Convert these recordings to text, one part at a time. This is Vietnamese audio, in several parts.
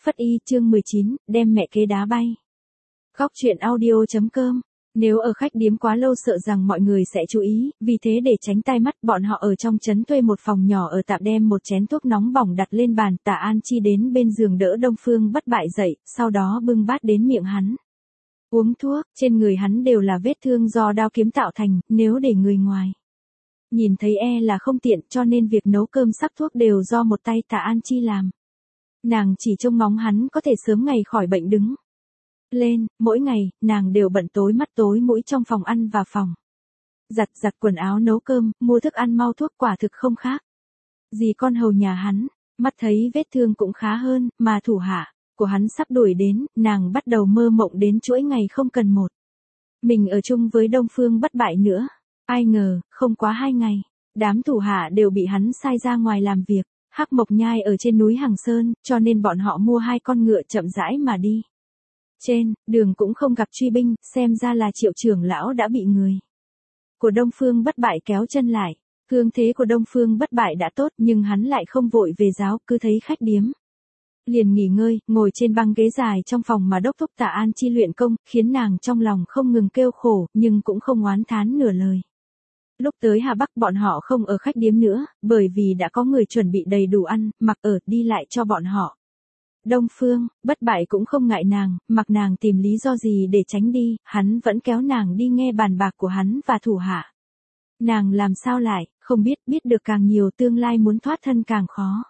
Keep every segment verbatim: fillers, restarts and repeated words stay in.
Phất y chương mười chín, đem mẹ kế đá bay. Góc truyện audio.com. Nếu ở khách điếm quá lâu sợ rằng mọi người sẽ chú ý, vì thế để tránh tai mắt, bọn họ ở trong trấn thuê một phòng nhỏ ở tạm, đem một chén thuốc nóng bỏng đặt lên bàn. Tạ An Chi đến bên giường đỡ Đông Phương Bất Bại dậy, sau đó bưng bát đến miệng hắn. Uống thuốc, trên người hắn đều là vết thương do đao kiếm tạo thành, nếu để người ngoài nhìn thấy e là không tiện, cho nên việc nấu cơm sắc thuốc đều do một tay Tạ An Chi làm. Nàng chỉ trông ngóng hắn có thể sớm ngày khỏi bệnh đứng lên, mỗi ngày, nàng đều bận tối mắt tối mũi trong phòng ăn và phòng giặt giặt quần áo, nấu cơm, mua thức ăn, mau thuốc, quả thực không khác gì con hầu nhà hắn. Mắt thấy vết thương cũng khá hơn, mà thủ hạ của hắn sắp đuổi đến, nàng bắt đầu mơ mộng đến chuỗi ngày không cần một mình ở chung với Đông Phương Bất Bại nữa. Ai ngờ, không quá hai ngày, đám thủ hạ đều bị hắn sai ra ngoài làm việc. Hắc Mộc Nhai ở trên núi Hằng Sơn, cho nên bọn họ mua hai con ngựa chậm rãi mà đi. Trên đường cũng không gặp truy binh, xem ra là Triệu trưởng lão đã bị người của Đông Phương Bất Bại kéo chân lại. Cương thế của Đông Phương Bất Bại đã tốt, nhưng hắn lại không vội về giáo, cứ thấy khách điếm liền nghỉ ngơi, ngồi trên băng ghế dài trong phòng mà đốc thúc Tạ An Chi luyện công, khiến nàng trong lòng không ngừng kêu khổ, nhưng cũng không oán thán nửa lời. Lúc tới Hà Bắc bọn họ không ở khách điếm nữa, bởi vì đã có người chuẩn bị đầy đủ ăn, mặc, ở, đi lại cho bọn họ. Đông Phương Bất Bại cũng không ngại nàng, mặc nàng tìm lý do gì để tránh đi, hắn vẫn kéo nàng đi nghe bàn bạc của hắn và thủ hạ. Nàng làm sao lại, không biết, biết được càng nhiều tương lai muốn thoát thân càng khó.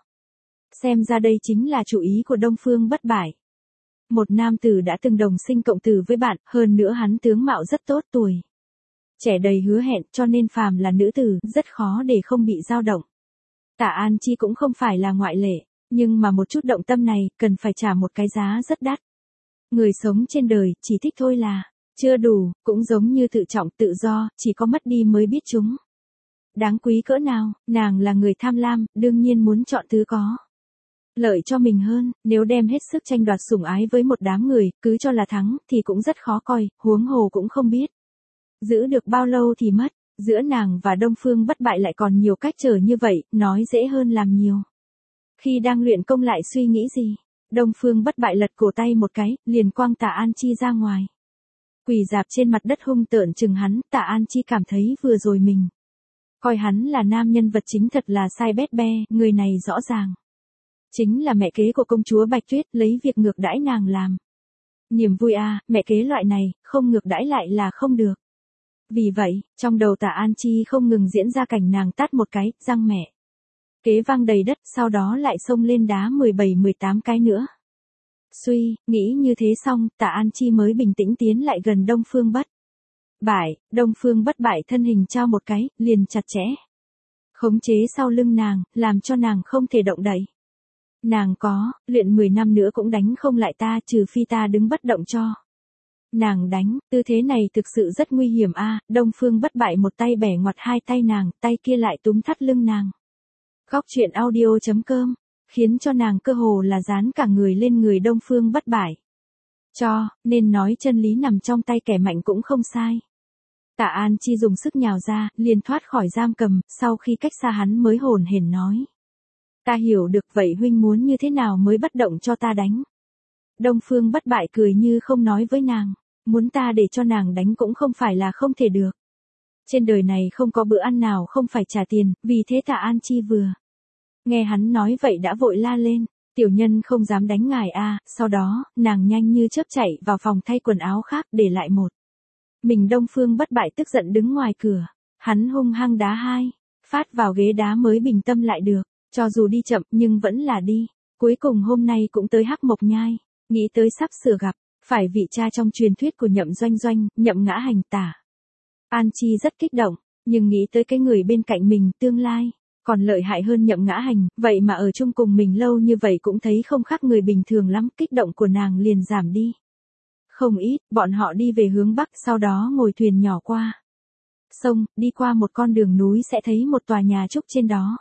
Xem ra đây chính là chủ ý của Đông Phương Bất Bại. Một nam tử đã từng đồng sinh cộng tử với bạn, hơn nữa hắn tướng mạo rất tốt, tuổi trẻ đầy hứa hẹn, cho nên phàm là nữ tử, rất khó để không bị dao động. Tạ An Chi cũng không phải là ngoại lệ, nhưng mà một chút động tâm này, cần phải trả một cái giá rất đắt. Người sống trên đời, chỉ thích thôi là chưa đủ, cũng giống như tự trọng, tự do, chỉ có mất đi mới biết chúng đáng quý cỡ nào. Nàng là người tham lam, đương nhiên muốn chọn thứ có lợi cho mình hơn. Nếu đem hết sức tranh đoạt sủng ái với một đám người, cứ cho là thắng, thì cũng rất khó coi, huống hồ cũng không biết giữ được bao lâu thì mất. Giữa nàng và Đông Phương Bất Bại lại còn nhiều cách trở như vậy, nói dễ hơn làm nhiều. Khi đang luyện công lại suy nghĩ gì, Đông Phương Bất Bại lật cổ tay một cái, liền quăng Tạ An Chi ra ngoài. Quỳ dạp trên mặt đất hung tợn chừng hắn. Tạ An Chi cảm thấy vừa rồi mình coi hắn là nam nhân vật chính thật là sai bét be, người này rõ ràng chính là mẹ kế của công chúa Bạch Tuyết, lấy việc ngược đãi nàng làm niềm vui à, mẹ kế loại này, không ngược đãi lại là không được. Vì vậy, trong đầu Tạ An Chi không ngừng diễn ra cảnh nàng tát một cái, răng mẹ kế vang đầy đất, sau đó lại xông lên đá mười bảy mười tám cái nữa. Suy, nghĩ như thế xong, Tạ An Chi mới bình tĩnh tiến lại gần Đông Phương Bất Bại. Đông Phương Bất Bại thân hình trao một cái, liền chặt chẽ khống chế sau lưng nàng, làm cho nàng không thể động đậy. Nàng có, luyện mười năm nữa cũng đánh không lại ta, trừ phi ta đứng bất động cho nàng đánh. Tư thế này thực sự rất nguy hiểm a. Đông Phương Bất Bại một tay bẻ ngoặt hai tay nàng, tay kia lại túm thắt lưng nàng. Góc truyện audio.com, khiến cho nàng cơ hồ là dán cả người lên người Đông Phương Bất Bại. Cho nên nói chân lý nằm trong tay kẻ mạnh cũng không sai. Tạ An Chi dùng sức nhào ra, liền thoát khỏi giam cầm, sau khi cách xa hắn mới hồn hển nói. Ta hiểu được, vậy huynh muốn như thế nào mới bất động cho ta đánh? Đông Phương Bất Bại cười như không nói với nàng, muốn ta để cho nàng đánh cũng không phải là không thể được. Trên đời này không có bữa ăn nào không phải trả tiền, vì thế Tạ An Chi vừa nghe hắn nói vậy đã vội la lên, tiểu nhân không dám đánh ngài a. Sau đó, nàng nhanh như chớp chạy vào phòng thay quần áo khác, để lại một mình. Đông Phương Bất Bại tức giận đứng ngoài cửa, hắn hung hăng đá hai phát vào ghế đá mới bình tâm lại được, cho dù đi chậm nhưng vẫn là đi. Cuối cùng hôm nay cũng tới Hắc Mộc Nhai, nghĩ tới sắp sửa gặp phải vị cha trong truyền thuyết của Nhậm Doanh Doanh, Nhậm Ngã Hành. Tả An Chi rất kích động, nhưng nghĩ tới cái người bên cạnh mình tương lai còn lợi hại hơn Nhậm Ngã Hành, vậy mà ở chung cùng mình lâu như vậy cũng thấy không khác người bình thường lắm, kích động của nàng liền giảm đi không ít. Bọn họ đi về hướng bắc, sau đó ngồi thuyền nhỏ qua sông, đi qua một con đường núi sẽ thấy một tòa nhà trúc trên đó.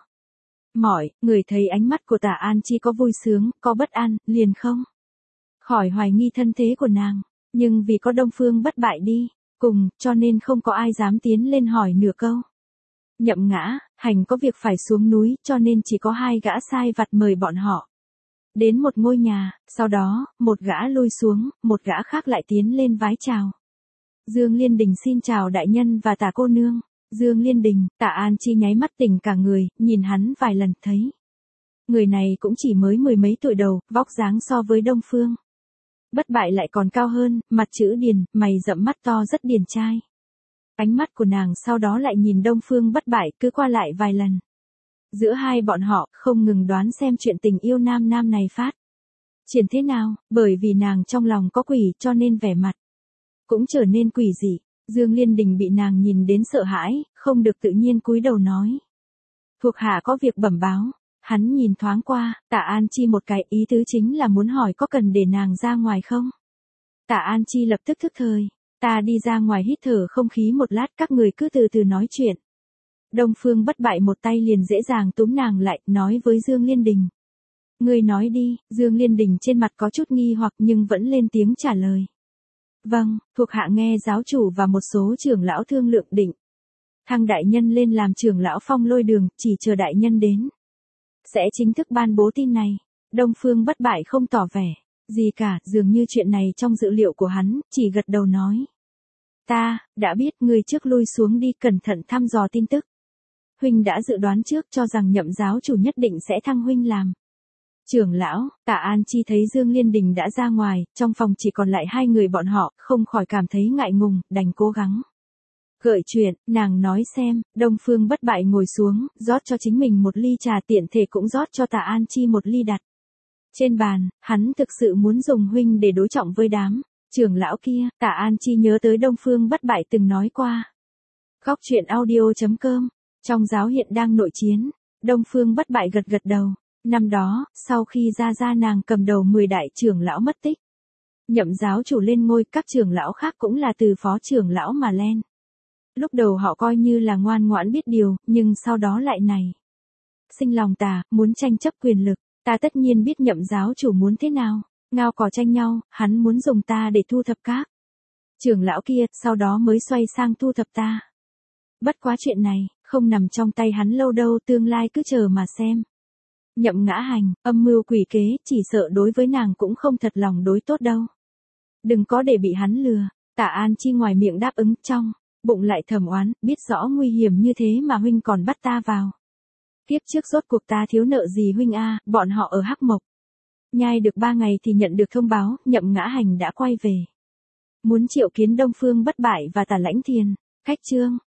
Mọi người thấy ánh mắt của Tạ An Chi có vui sướng, có bất an, liền không khỏi hoài nghi thân thế của nàng, nhưng vì có Đông Phương Bất Bại đi cùng, cho nên không có ai dám tiến lên hỏi nửa câu. Nhậm Ngã Hành có việc phải xuống núi, cho nên chỉ có hai gã sai vặt mời bọn họ Đến một ngôi nhà, sau đó, một gã lui xuống, một gã khác lại tiến lên vái chào. Dương Liên Đình xin chào đại nhân và Tả cô nương. Dương Liên Đình, Tạ An Chi nháy mắt tỉnh cả người, nhìn hắn vài lần thấy. Người này cũng chỉ mới mười mấy tuổi đầu, vóc dáng so với Đông Phương Bất Bại lại còn cao hơn, mặt chữ điền, mày rậm mắt to rất điển trai. Ánh mắt của nàng sau đó lại nhìn Đông Phương Bất Bại cứ qua lại vài lần. Giữa hai bọn họ, không ngừng đoán xem chuyện tình yêu nam nam này phát triển thế nào, bởi vì nàng trong lòng có quỷ cho nên vẻ mặt cũng trở nên quỷ dị. Dương Liên Đình bị nàng nhìn đến sợ hãi, không được tự nhiên cúi đầu nói. Thuộc hạ có việc bẩm báo. Hắn nhìn thoáng qua, Tạ An Chi một cái, ý tứ chính là muốn hỏi có cần để nàng ra ngoài không? Tạ An Chi lập tức thức thời. Ta đi ra ngoài hít thở không khí một lát, các người cứ từ từ nói chuyện. Đông Phương Bất Bại một tay liền dễ dàng túm nàng lại, nói với Dương Liên Đình. Ngươi nói đi. Dương Liên Đình trên mặt có chút nghi hoặc nhưng vẫn lên tiếng trả lời. Vâng, thuộc hạ nghe giáo chủ và một số trưởng lão thương lượng định thăng đại nhân lên làm trưởng lão Phong Lôi Đường, chỉ chờ đại nhân đến sẽ chính thức ban bố tin này. Đông Phương Bất Bại không tỏ vẻ gì cả, dường như chuyện này trong dự liệu của hắn, chỉ gật đầu nói. Ta, đã biết, ngươi trước lui xuống đi, cẩn thận thăm dò tin tức. Huynh đã dự đoán trước cho rằng Nhậm giáo chủ nhất định sẽ thăng huynh làm trưởng lão. Tạ An Chi thấy Dương Liên Đình đã ra ngoài, trong phòng chỉ còn lại hai người bọn họ, không khỏi cảm thấy ngại ngùng, đành cố gắng gợi chuyện. Nàng nói xem. Đông Phương Bất Bại ngồi xuống, rót cho chính mình một ly trà, tiện thể cũng rót cho Tạ An Chi một ly đặt trên bàn. Hắn thực sự muốn dùng huynh để đối trọng với đám trưởng lão kia. Tạ An Chi nhớ tới Đông Phương Bất Bại từng nói qua. Góc truyện audio chấm com. Trong giáo hiện đang nội chiến. Đông Phương Bất Bại gật gật đầu. Năm đó, sau khi ra ra nàng cầm đầu mười đại trưởng lão mất tích, Nhậm giáo chủ lên ngôi, các trưởng lão khác cũng là từ phó trưởng lão mà lên. Lúc đầu họ coi như là ngoan ngoãn biết điều, nhưng sau đó lại này sinh lòng tà, muốn tranh chấp quyền lực. Ta tất nhiên biết Nhậm giáo chủ muốn thế nào. Ngao cò tranh nhau, hắn muốn dùng ta để thu thập các trưởng lão kia, sau đó mới xoay sang thu thập ta. Bất quá chuyện này, không nằm trong tay hắn lâu đâu, tương lai cứ chờ mà xem. Nhậm Ngã Hành, âm mưu quỷ kế, chỉ sợ đối với nàng cũng không thật lòng đối tốt đâu. Đừng có để bị hắn lừa. Tạ An Chi ngoài miệng đáp ứng, trong bụng lại thầm oán, biết rõ nguy hiểm như thế mà huynh còn bắt ta vào. Kiếp trước rốt cuộc ta thiếu nợ gì huynh a? Bọn họ ở Hắc Mộc Nhai được ba ngày thì nhận được thông báo, Nhậm Ngã Hành đã quay về. Muốn triệu kiến Đông Phương Bất Bại và Tả Lãnh Thiền. Khách chương.